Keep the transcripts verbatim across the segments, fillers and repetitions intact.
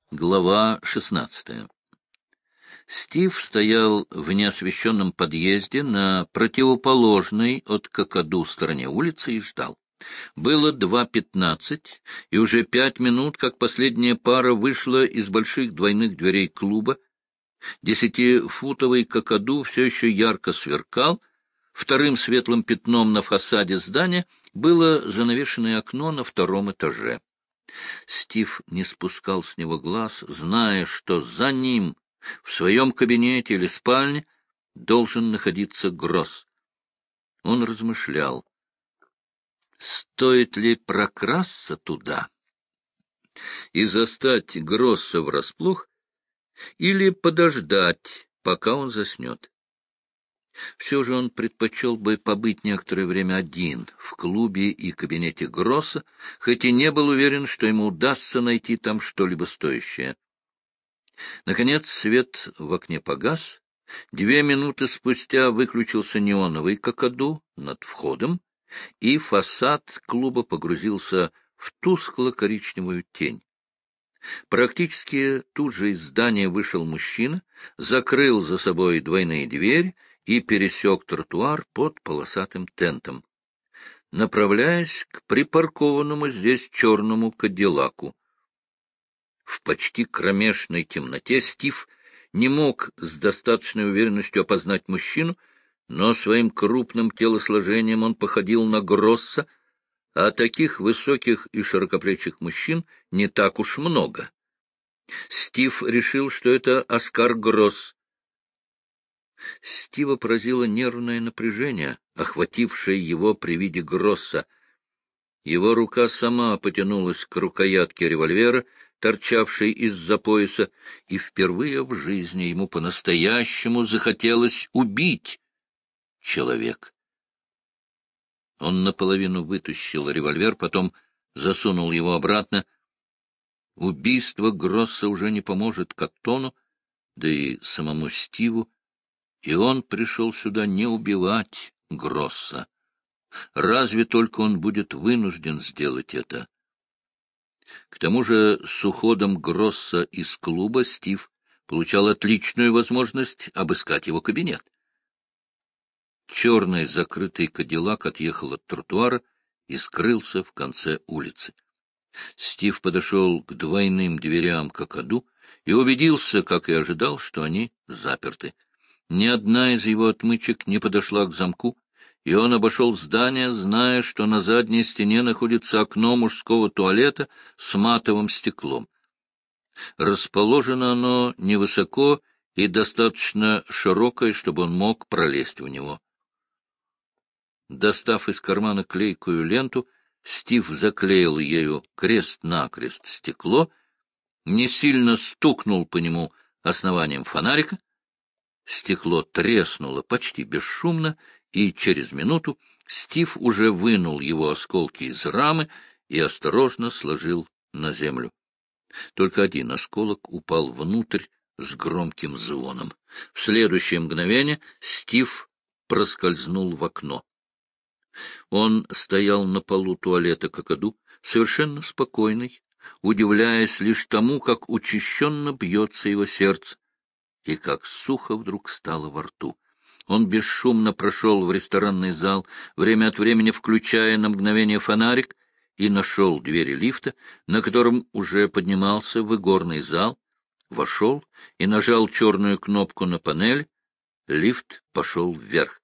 Глава шестнадцатая. Стив стоял в неосвещенном подъезде на противоположной от Какаду стороне улицы и ждал. Было два пятнадцать, и уже пять минут, как последняя пара вышла из больших двойных дверей клуба. Десятифутовый Какаду все еще ярко сверкал. Вторым светлым пятном на фасаде здания было занавешенное окно на втором этаже. Стив не спускал с него глаз, зная, что за ним, в своем кабинете или спальне, должен находиться Гросс. Он размышлял, стоит ли прокрасться туда и застать Гросса врасплох или подождать, пока он заснет. Все же он предпочел бы побыть некоторое время один в клубе и кабинете Гросса, хоть и не был уверен, что ему удастся найти там что-либо стоящее. Наконец свет в окне погас. Две минуты спустя выключился неоновый Какаду над входом, и фасад клуба погрузился в тускло-коричневую тень. Практически тут же из здания вышел мужчина, закрыл за собой двойные двери и пересек тротуар под полосатым тентом, направляясь к припаркованному здесь черному кадиллаку. В почти кромешной темноте Стив не мог с достаточной уверенностью опознать мужчину, но своим крупным телосложением он походил на Гросса, а таких высоких и широкоплечих мужчин не так уж много. Стив решил, что это Оскар Гросс. Стива поразило нервное напряжение, охватившее его при виде Гросса. Его рука сама потянулась к рукоятке револьвера, торчавшей из-за пояса, и впервые в жизни ему по-настоящему захотелось убить человека. Он наполовину вытащил револьвер, потом засунул его обратно. Убийство Гросса уже не поможет Коттону, да и самому Стиву, и он пришел сюда не убивать Гросса. Разве только он будет вынужден сделать это. К тому же с уходом Гросса из клуба Стив получал отличную возможность обыскать его кабинет. Черный закрытый кадиллак отъехал от тротуара и скрылся в конце улицы. Стив подошел к двойным дверям Какаду и убедился, как и ожидал, что они заперты. Ни одна из его отмычек не подошла к замку, и он обошел здание, зная, что на задней стене находится окно мужского туалета с матовым стеклом. Расположено оно невысоко и достаточно широкое, чтобы он мог пролезть в него. Достав из кармана клейкую ленту, Стив заклеил ею крест-накрест стекло, не сильно стукнул по нему основанием фонарика. Стекло треснуло почти бесшумно, и через минуту Стив уже вынул его осколки из рамы и осторожно сложил на землю. Только один осколок упал внутрь с громким звоном. В следующее мгновение Стив проскользнул в окно. Он стоял на полу туалета Какаду, совершенно спокойный, удивляясь лишь тому, как учащенно бьется его сердце, и как сухо вдруг стало во рту. Он бесшумно прошел в ресторанный зал, время от времени включая на мгновение фонарик, и нашел двери лифта, на котором уже поднимался в игорный зал, вошел и нажал черную кнопку на панели. Лифт пошел вверх.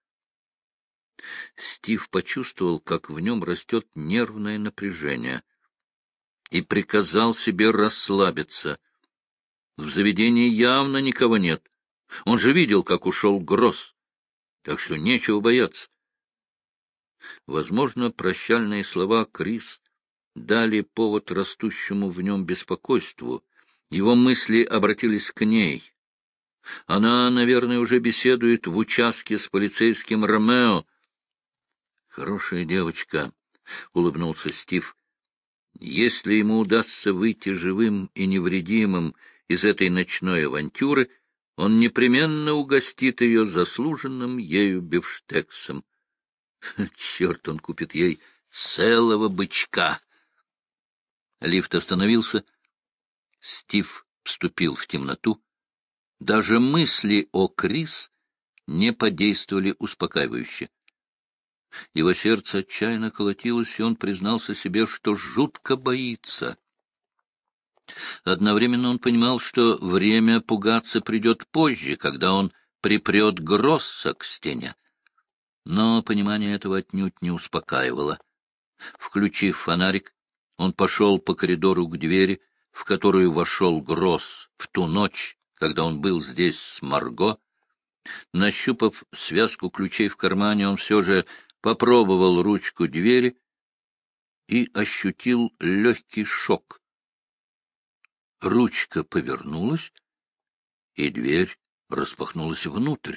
Стив почувствовал, как в нем растет нервное напряжение, и приказал себе расслабиться. В заведении явно никого нет. Он же видел, как ушел Гросс, так что нечего бояться. Возможно, прощальные слова Крис дали повод растущему в нем беспокойству. Его мысли обратились к ней. Она, наверное, уже беседует в участке с полицейским Ромео. «Хорошая девочка», — улыбнулся Стив. «Если ему удастся выйти живым и невредимым из этой ночной авантюры, он непременно угостит ее заслуженным ею бифштексом. Черт, он купит ей целого бычка!» Лифт остановился. Стив вступил в темноту. Даже мысли о Крис не подействовали успокаивающе. Его сердце отчаянно колотилось, и он признался себе, что жутко боится. Одновременно он понимал, что время пугаться придет позже, когда он припрет Гросса к стене. Но понимание этого отнюдь не успокаивало. Включив фонарик, он пошел по коридору к двери, в которую вошел Гросс в ту ночь, когда он был здесь с Марго. Нащупав связку ключей в кармане, он все же попробовал ручку двери и ощутил легкий шок. Ручка повернулась, и дверь распахнулась внутрь.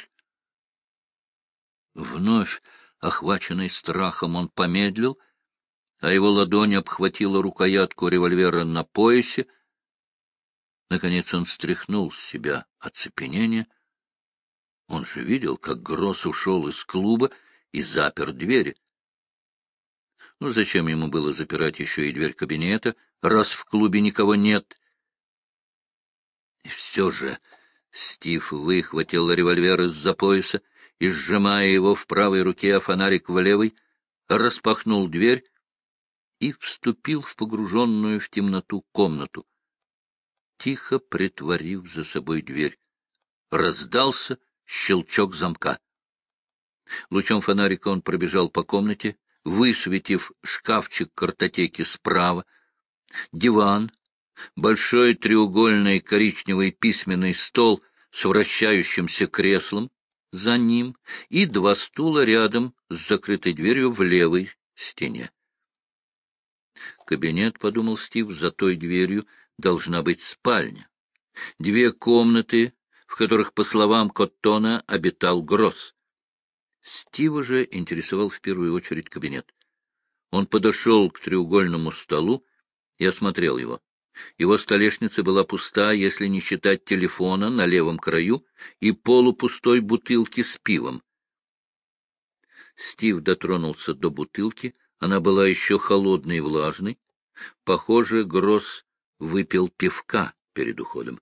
Вновь, охваченный страхом, он помедлил, а его ладонь обхватила рукоятку револьвера на поясе. Наконец он стряхнул с себя оцепенение. Он же видел, как Гросс ушел из клуба и запер двери. Ну, зачем ему было запирать еще и дверь кабинета, раз в клубе никого нет? И все же Стив выхватил револьвер из-за пояса и, сжимая его в правой руке, а фонарик в левой, распахнул дверь и вступил в погруженную в темноту комнату, тихо притворив за собой дверь. Раздался щелчок замка. Лучом фонарика он пробежал по комнате, высветив шкафчик картотеки справа, диван, большой треугольный коричневый письменный стол с вращающимся креслом за ним и два стула рядом с закрытой дверью в левой стене. Кабинет, — подумал Стив, — за той дверью должна быть спальня. Две комнаты, в которых, по словам Коттона, обитал Гросс. Стива же интересовал в первую очередь кабинет. Он подошел к треугольному столу и осмотрел его. Его столешница была пуста, если не считать телефона на левом краю и полупустой бутылки с пивом. Стив дотронулся до бутылки, она была еще холодной и влажной. Похоже, Гросс выпил пивка перед уходом.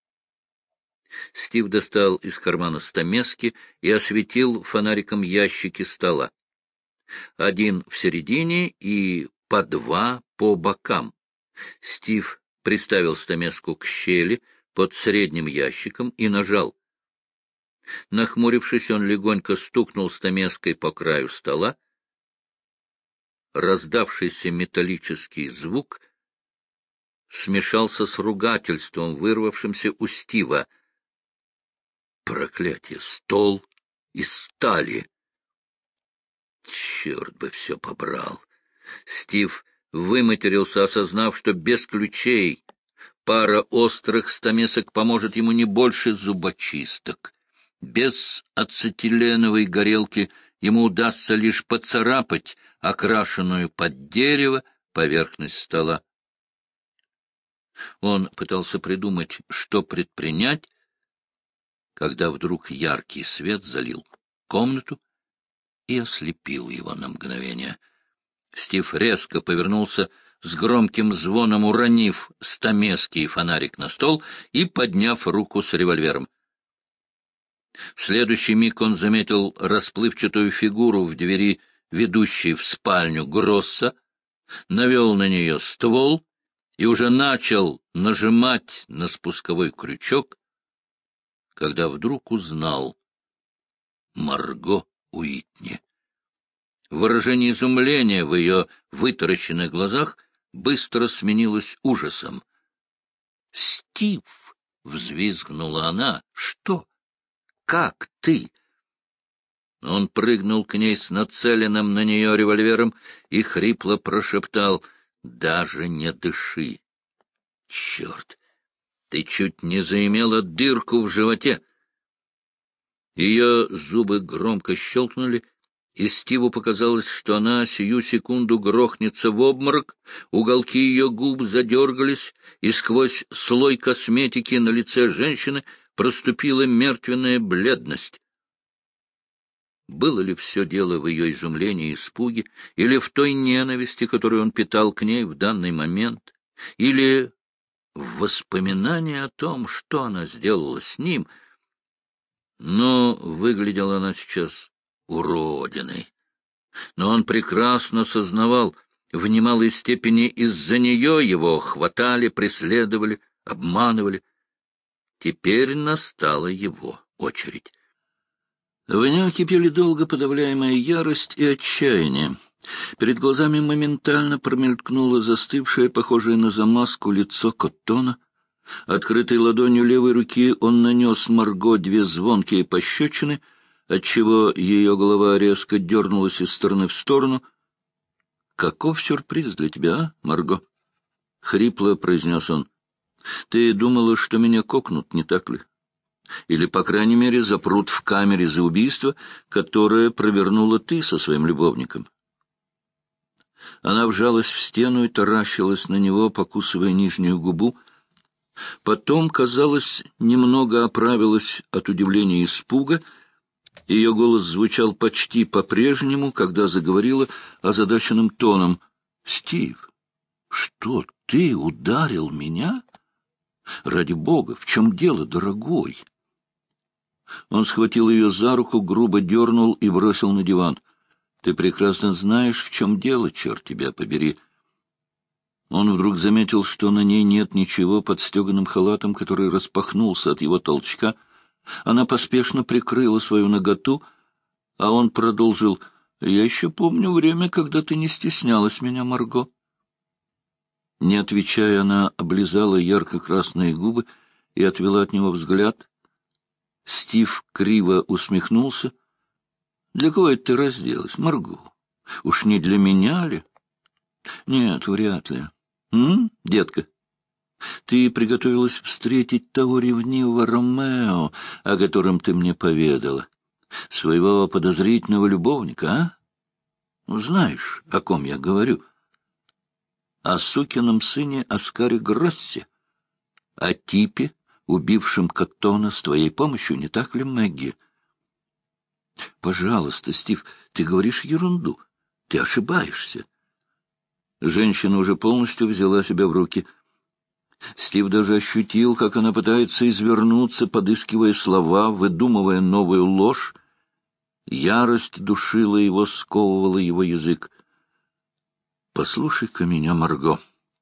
Стив достал из кармана стамески и осветил фонариком ящики стола. Один в середине и по два по бокам. Стив приставил стамеску к щели под средним ящиком и нажал. Нахмурившись, он легонько стукнул стамеской по краю стола. Раздавшийся металлический звук смешался с ругательством, вырвавшимся у Стива. Проклятие! Стол из стали! Черт бы все побрал! Стив выматерился, осознав, что без ключей пара острых стамесок поможет ему не больше зубочисток. Без ацетиленовой горелки ему удастся лишь поцарапать окрашенную под дерево поверхность стола. Он пытался придумать, что предпринять, когда вдруг яркий свет залил комнату и ослепил его на мгновение. Стив резко повернулся, с громким звоном уронив стамески и фонарик на стол и подняв руку с револьвером. В следующий миг он заметил расплывчатую фигуру в двери, ведущей в спальню Гросса, навел на нее ствол и уже начал нажимать на спусковой крючок, когда вдруг узнал Марго Уитни. Выражение изумления в ее вытаращенных глазах быстро сменилось ужасом. «Стив!» — взвизгнула она. «Что? Как ты?» Он прыгнул к ней с нацеленным на нее револьвером и хрипло прошептал: «Даже не дыши! Черт! Ты чуть не заимела дырку в животе!» Ее зубы громко щелкнули, и Стиву показалось, что она сию секунду грохнется в обморок, уголки ее губ задергались, и сквозь слой косметики на лице женщины проступила мертвенная бледность. Было ли все дело в ее изумлении и испуге, или в той ненависти, которую он питал к ней в данный момент, или в воспоминание о том, что она сделала с ним, но выглядела она сейчас уродиной. Но он прекрасно сознавал, в немалой степени из-за нее его хватали, преследовали, обманывали. Теперь настала его очередь. В нем кипели долго подавляемая ярость и отчаяние. Перед глазами моментально промелькнуло застывшее, похожее на замазку, лицо Коттона. Открытой ладонью левой руки он нанес Марго две звонкие пощечины, отчего ее голова резко дернулась из стороны в сторону. — Каков сюрприз для тебя, а, Марго? — хрипло произнес он. — Ты думала, что меня кокнут, не так ли? Или, по крайней мере, запрут в камере за убийство, которое провернула ты со своим любовником? Она вжалась в стену и таращилась на него, покусывая нижнюю губу. Потом, казалось, немного оправилась от удивления и испуга. Ее голос звучал почти по-прежнему, когда заговорила озадаченным тоном. — Стив, что, ты ударил меня? Ради бога, в чем дело, дорогой? Он схватил ее за руку, грубо дернул и бросил на диван. — Ты прекрасно знаешь, в чем дело, черт тебя побери. Он вдруг заметил, что на ней нет ничего под стеганым халатом, который распахнулся от его толчка. Она поспешно прикрыла свою наготу, а он продолжил: — Я еще помню время, когда ты не стеснялась меня, Марго. Не отвечая, она облизала ярко-красные губы и отвела от него взгляд. Стив криво усмехнулся. — Для кого это ты разделась, Марго? Уж не для меня ли? — Нет, вряд ли. — М, детка? Ты приготовилась встретить того ревнивого Ромео, о котором ты мне поведала, своего подозрительного любовника, а? Ну, знаешь, о ком я говорю? О сукином сыне Оскаре Гроссе, о типе, убившем Коттона с твоей помощью, не так ли, Мэгги? Пожалуйста, Стив, ты говоришь ерунду. Ты ошибаешься. Женщина уже полностью взяла себя в руки. Стив даже ощутил, как она пытается извернуться, подыскивая слова, выдумывая новую ложь. Ярость душила его, сковывала его язык. — Послушай-ка меня, Марго.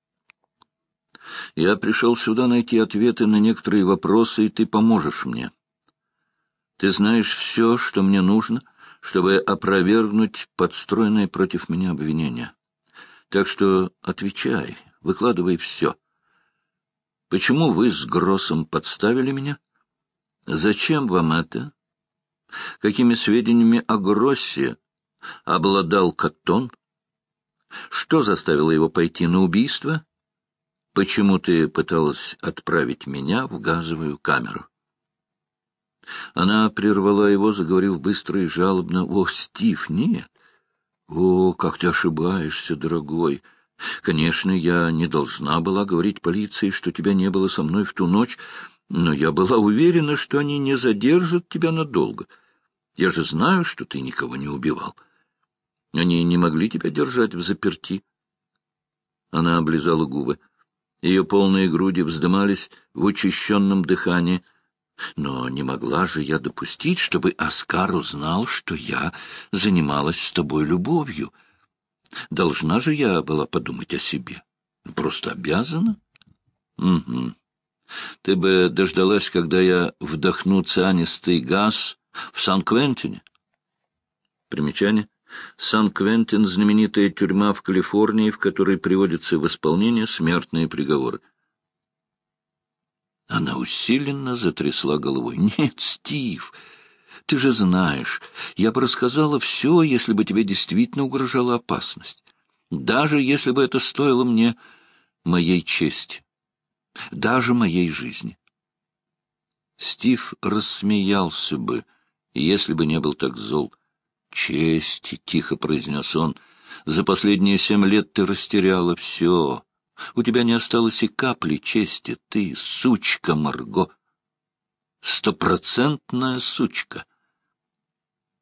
Я пришел сюда найти ответы на некоторые вопросы, и ты поможешь мне. Ты знаешь все, что мне нужно, чтобы опровергнуть подстроенные против меня обвинения. Так что отвечай, выкладывай все. Почему вы с Гроссом подставили меня? Зачем вам это? Какими сведениями о Гроссе обладал Коттон? Что заставило его пойти на убийство? Почему ты пыталась отправить меня в газовую камеру? Она прервала его, заговорив быстро и жалобно. — О, Стив, нет! О, как ты ошибаешься, дорогой! Конечно, я не должна была говорить полиции, что тебя не было со мной в ту ночь, но я была уверена, что они не задержат тебя надолго. Я же знаю, что ты никого не убивал. Они не могли тебя держать в заперти. Она облизала губы. Ее полные груди вздымались в учащенном дыхании. Но не могла же я допустить, чтобы Оскар узнал, что я занималась с тобой любовью. Должна же я была подумать о себе. Просто обязана. Угу. Ты бы дождалась, когда я вдохну цианистый газ в Сан-Квентине. Примечание. Сан-Квентин — знаменитая тюрьма в Калифорнии, в которой приводятся в исполнение смертные приговоры. Она усиленно затрясла головой. — Нет, Стив, ты же знаешь, я бы рассказала все, если бы тебе действительно угрожала опасность. Даже если бы это стоило мне моей чести. Даже моей жизни. Стив рассмеялся бы, если бы не был так зол. — Честь, — тихо произнес он, — за последние семь лет ты растеряла все. У тебя не осталось и капли чести. Ты сучка, Марго. Стопроцентная сучка.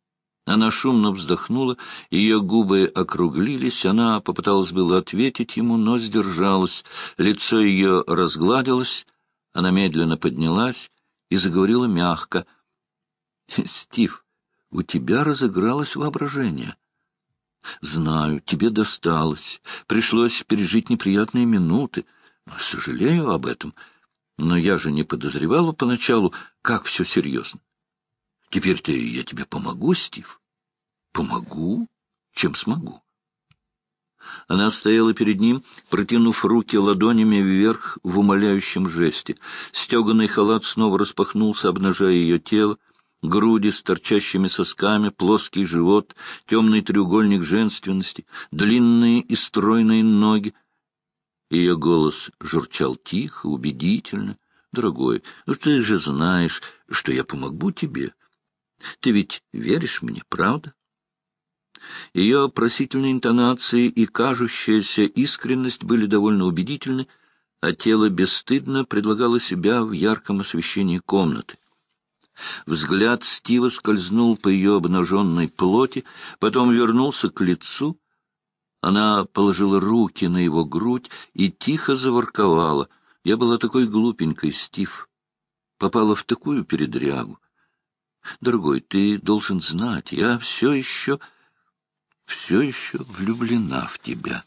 Она шумно вздохнула, ее губы округлились, она попыталась было ответить ему, но сдержалась. Лицо ее разгладилось, она медленно поднялась и заговорила мягко. — Стив, у тебя разыгралось воображение. Знаю, тебе досталось, пришлось пережить неприятные минуты. Сожалею об этом, но я же не подозревала поначалу, как все серьезно. Теперь-то я тебе помогу, Стив. Помогу, чем смогу. Она стояла перед ним, протянув руки ладонями вверх в умоляющем жесте. Стеганый халат снова распахнулся, обнажая ее тело, груди с торчащими сосками, плоский живот, темный треугольник женственности, длинные и стройные ноги. Ее голос журчал тихо, убедительно. — Дорогой, ну ты же знаешь, что я помогу тебе. Ты ведь веришь мне, правда? Ее просительные интонации и кажущаяся искренность были довольно убедительны, а тело бесстыдно предлагало себя в ярком освещении комнаты. Взгляд Стива скользнул по ее обнаженной плоти, потом вернулся к лицу. Она положила руки на его грудь и тихо заворковала. Я была такой глупенькой, Стив. Попала в такую передрягу. Дорогой, ты должен знать, я все еще, все еще влюблена в тебя.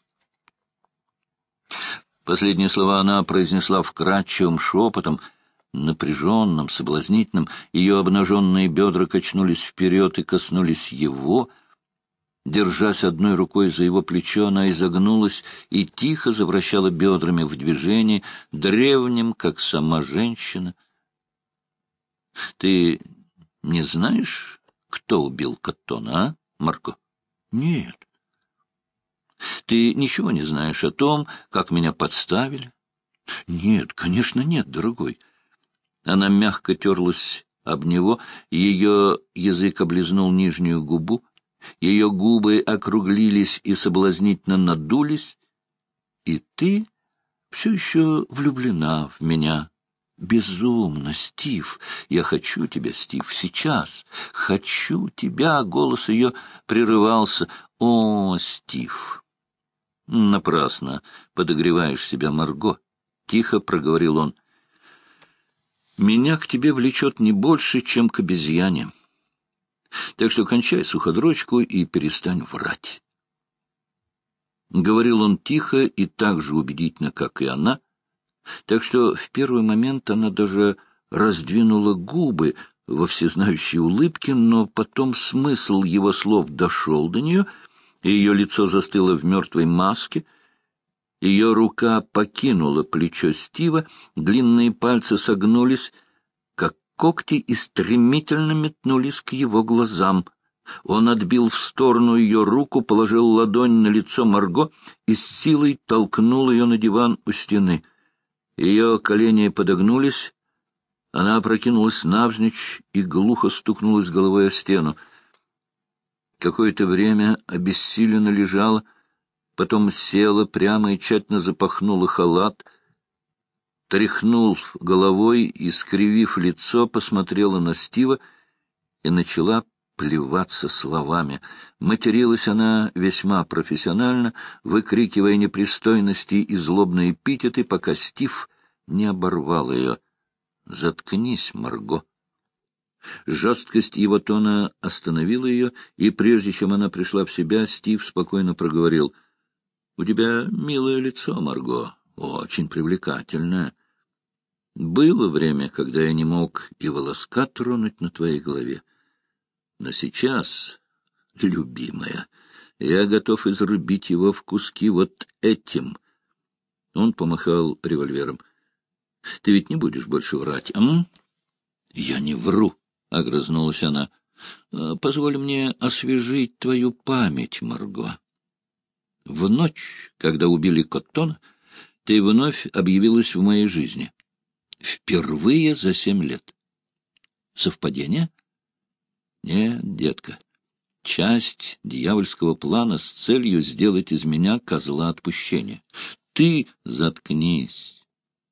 Последние слова она произнесла вкрадчивым шепотом, напряженным, соблазнительным. Ее обнаженные бедра качнулись вперед и коснулись его. Держась одной рукой за его плечо, она изогнулась и тихо завращала бедрами в движении, древним, как сама женщина. — Ты не знаешь, кто убил Коттона, а, Марко? — Нет. — Ты ничего не знаешь о том, как меня подставили? — Нет, конечно, нет, дорогой. Она мягко терлась об него, ее язык облизнул нижнюю губу, ее губы округлились и соблазнительно надулись. И ты все еще влюблена в меня. Безумно, Стив. Я хочу тебя, Стив, сейчас. Хочу тебя. Голос ее прерывался. О, Стив! Напрасно подогреваешь себя, Марго. Тихо проговорил он. Меня к тебе влечет не больше, чем к обезьяне. Так что кончай суходрочку и перестань врать. Говорил он тихо и так же убедительно, как и она, так что в первый момент она даже раздвинула губы во всезнающей улыбке, но потом смысл его слов дошел до нее, и ее лицо застыло в мертвой маске. Ее рука покинула плечо Стива, длинные пальцы согнулись, как когти, и стремительно метнулись к его глазам. Он отбил в сторону ее руку, положил ладонь на лицо Марго и с силой толкнул ее на диван у стены. Ее колени подогнулись, она опрокинулась навзничь и глухо стукнулась головой о стену. Какое-то время обессиленно лежала, потом села прямо и тщательно запахнула халат, тряхнув головой и, скривив лицо, посмотрела на Стива и начала плеваться словами. Материлась она весьма профессионально, выкрикивая непристойности и злобные эпитеты, пока Стив не оборвал ее. «Заткнись, Марго!» Жесткость его тона остановила ее, и прежде чем она пришла в себя, Стив спокойно проговорил. — У тебя милое лицо, Марго, очень привлекательное. Было время, когда я не мог и волоска тронуть на твоей голове. Но сейчас, любимая, я готов изрубить его в куски вот этим. Он помахал револьвером. — Ты ведь не будешь больше врать, а? — Я не вру, — огрызнулась она. — Позволь мне освежить твою память, Марго. В ночь, когда убили Коттона, ты вновь объявилась в моей жизни. Впервые за семь лет. Совпадение? Нет, детка. Часть дьявольского плана с целью сделать из меня козла отпущения. Ты заткнись.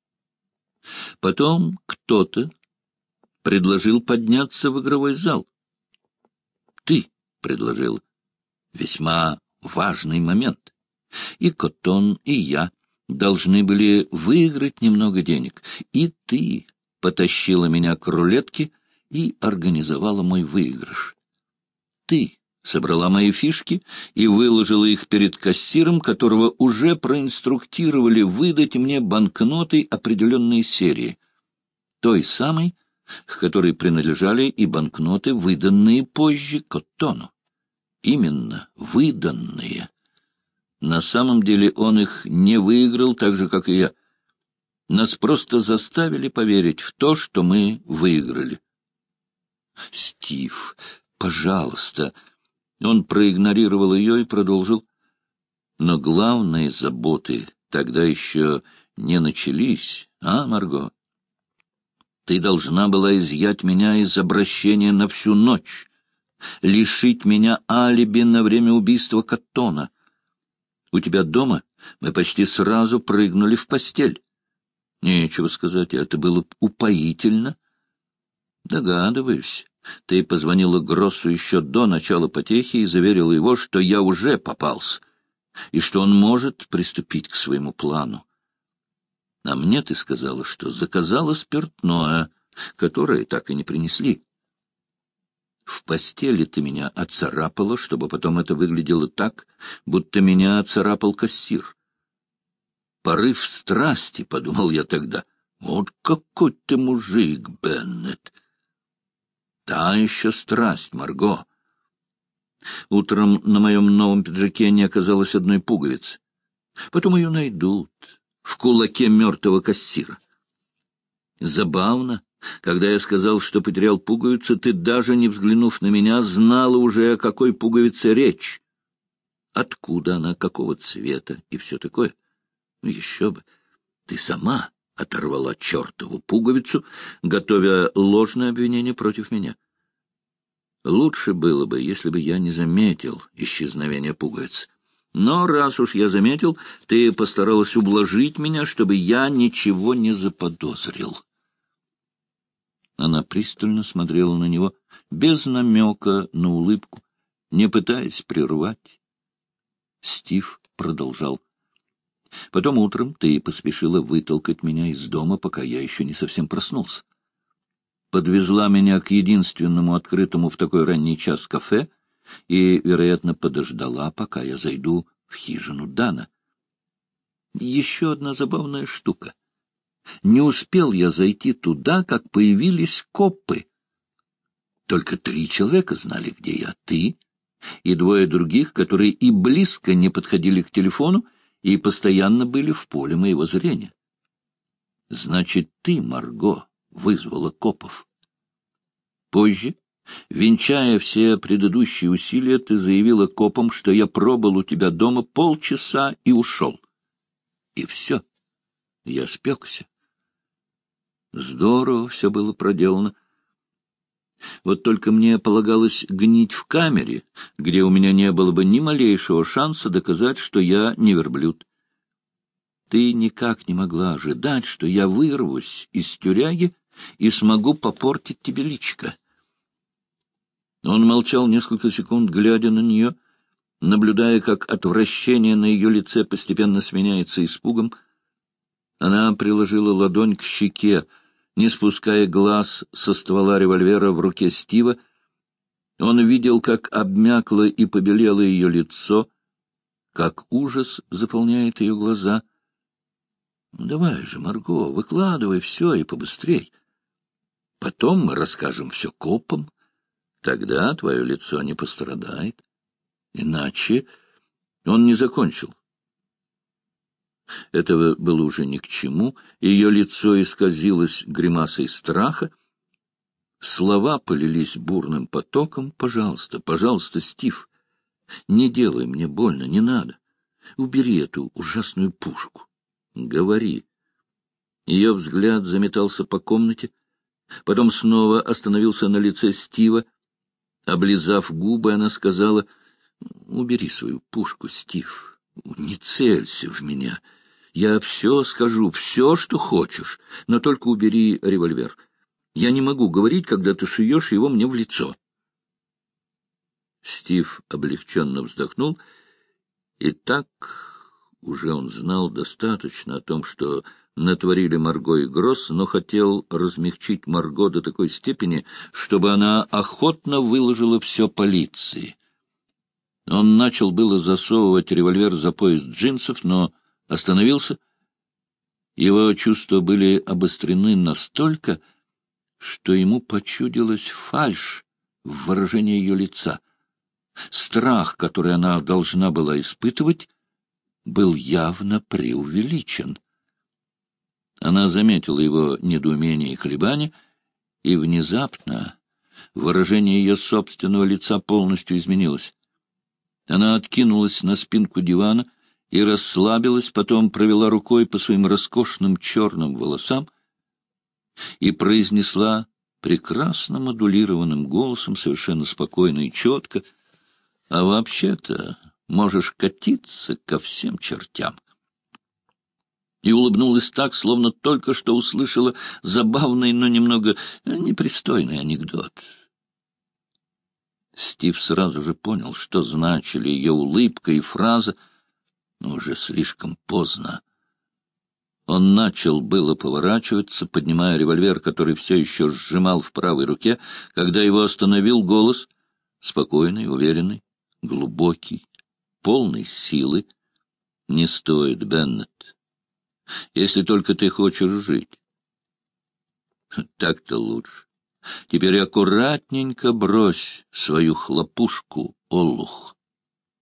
Потом кто-то предложил подняться в игровой зал. Ты предложил. Весьма важный момент. И Коттон, и я должны были выиграть немного денег. И ты потащила меня к рулетке и организовала мой выигрыш. Ты собрала мои фишки и выложила их перед кассиром, которого уже проинструктировали выдать мне банкноты определенной серии, той самой, к которой принадлежали и банкноты, выданные позже Коттону. Именно выданные. На самом деле он их не выиграл так же, как и я. Нас просто заставили поверить в то, что мы выиграли. Стив, пожалуйста. Он проигнорировал ее и продолжил. Но главные заботы тогда еще не начались, а, Марго? Ты должна была изъять меня из обращения на всю ночь, лишить меня алиби на время убийства Коттона. У тебя дома мы почти сразу прыгнули в постель. Нечего сказать, это было упоительно. Догадываюсь. Ты позвонила Гроссу еще до начала потехи и заверила его, что я уже попался, и что он может приступить к своему плану. А мне ты сказала, что заказала спиртное, которое так и не принесли. В постели ты меня отцарапала, чтобы потом это выглядело так, будто меня отцарапал кассир. Порыв страсти, — подумал я тогда, — вот какой ты мужик, Беннет. Та еще страсть, Марго. Утром на моем новом пиджаке не оказалось одной пуговицы. Потом ее найдут в кулаке мертвого кассира. Забавно, когда я сказал, что потерял пуговицу, ты, даже не взглянув на меня, знала уже, о какой пуговице речь. Откуда она, какого цвета и все такое. Ну, еще бы, ты сама оторвала чертову пуговицу, готовя ложное обвинение против меня. Лучше было бы, если бы я не заметил исчезновения пуговиц. Но раз уж я заметил, ты постаралась ублажить меня, чтобы я ничего не заподозрил. Она пристально смотрела на него, без намека на улыбку, не пытаясь прервать. Стив продолжал. Потом утром ты поспешила вытолкать меня из дома, пока я еще не совсем проснулся. Подвезла меня к единственному открытому в такой ранний час кафе и, вероятно, подождала, пока я зайду в хижину Дана. Еще одна забавная штука. Не успел я зайти туда, как появились копы. Только три человека знали, где я, ты и двое других, которые и близко не подходили к телефону и постоянно были в поле моего зрения. Значит, ты, Марго, вызвала копов. Позже, венчая все предыдущие усилия, ты заявила копам, что я пробыл у тебя дома полчаса и ушел. И все. Я спекся. Здорово все было проделано. Вот только мне полагалось гнить в камере, где у меня не было бы ни малейшего шанса доказать, что я не верблюд. Ты никак не могла ожидать, что я вырвусь из тюряги и смогу попортить тебе личико. Он молчал несколько секунд, глядя на нее, наблюдая, как отвращение на ее лице постепенно сменяется испугом. Она приложила ладонь к щеке, не спуская глаз со ствола револьвера в руке Стива. Он видел, как обмякло и побелело ее лицо, как ужас заполняет ее глаза. — Ну, давай же, Марго, выкладывай все и побыстрей. Потом мы расскажем все копам. Тогда твое лицо не пострадает. Иначе он не закончил. Этого было уже ни к чему. Ее лицо исказилось гримасой страха. Слова полились бурным потоком. «Пожалуйста, пожалуйста, Стив, не делай мне больно, не надо. Убери эту ужасную пушку. Говори». Ее взгляд заметался по комнате, потом снова остановился на лице Стива. Облизав губы, она сказала: «Убери свою пушку, Стив, не целься в меня. Я все скажу, все, что хочешь, но только убери револьвер. Я не могу говорить, когда ты суешь его мне в лицо». Стив облегченно вздохнул, и так уже он знал достаточно о том, что натворили Марго и Гросс, но хотел размягчить Марго до такой степени, чтобы она охотно выложила все полиции. Он начал было засовывать револьвер за пояс джинсов, но остановился. Его чувства были обострены настолько, что ему почудилась фальшь в выражении ее лица. Страх, который она должна была испытывать, был явно преувеличен. Она заметила его недоумение и колебания, и внезапно выражение ее собственного лица полностью изменилось. Она откинулась на спинку дивана и расслабилась, потом провела рукой по своим роскошным черным волосам и произнесла прекрасно модулированным голосом, совершенно спокойно и четко: «А вообще-то можешь катиться ко всем чертям». И улыбнулась так, словно только что услышала забавный, но немного непристойный анекдот. Стив сразу же понял, что значили ее улыбка и фраза, но уже слишком поздно. Он начал было поворачиваться, поднимая револьвер, который все еще сжимал в правой руке, когда его остановил голос, спокойный, уверенный, глубокий, полный силы. «Не стоит, Беннет, если только ты хочешь жить. Так-то лучше. Теперь аккуратненько брось свою хлопушку, олух».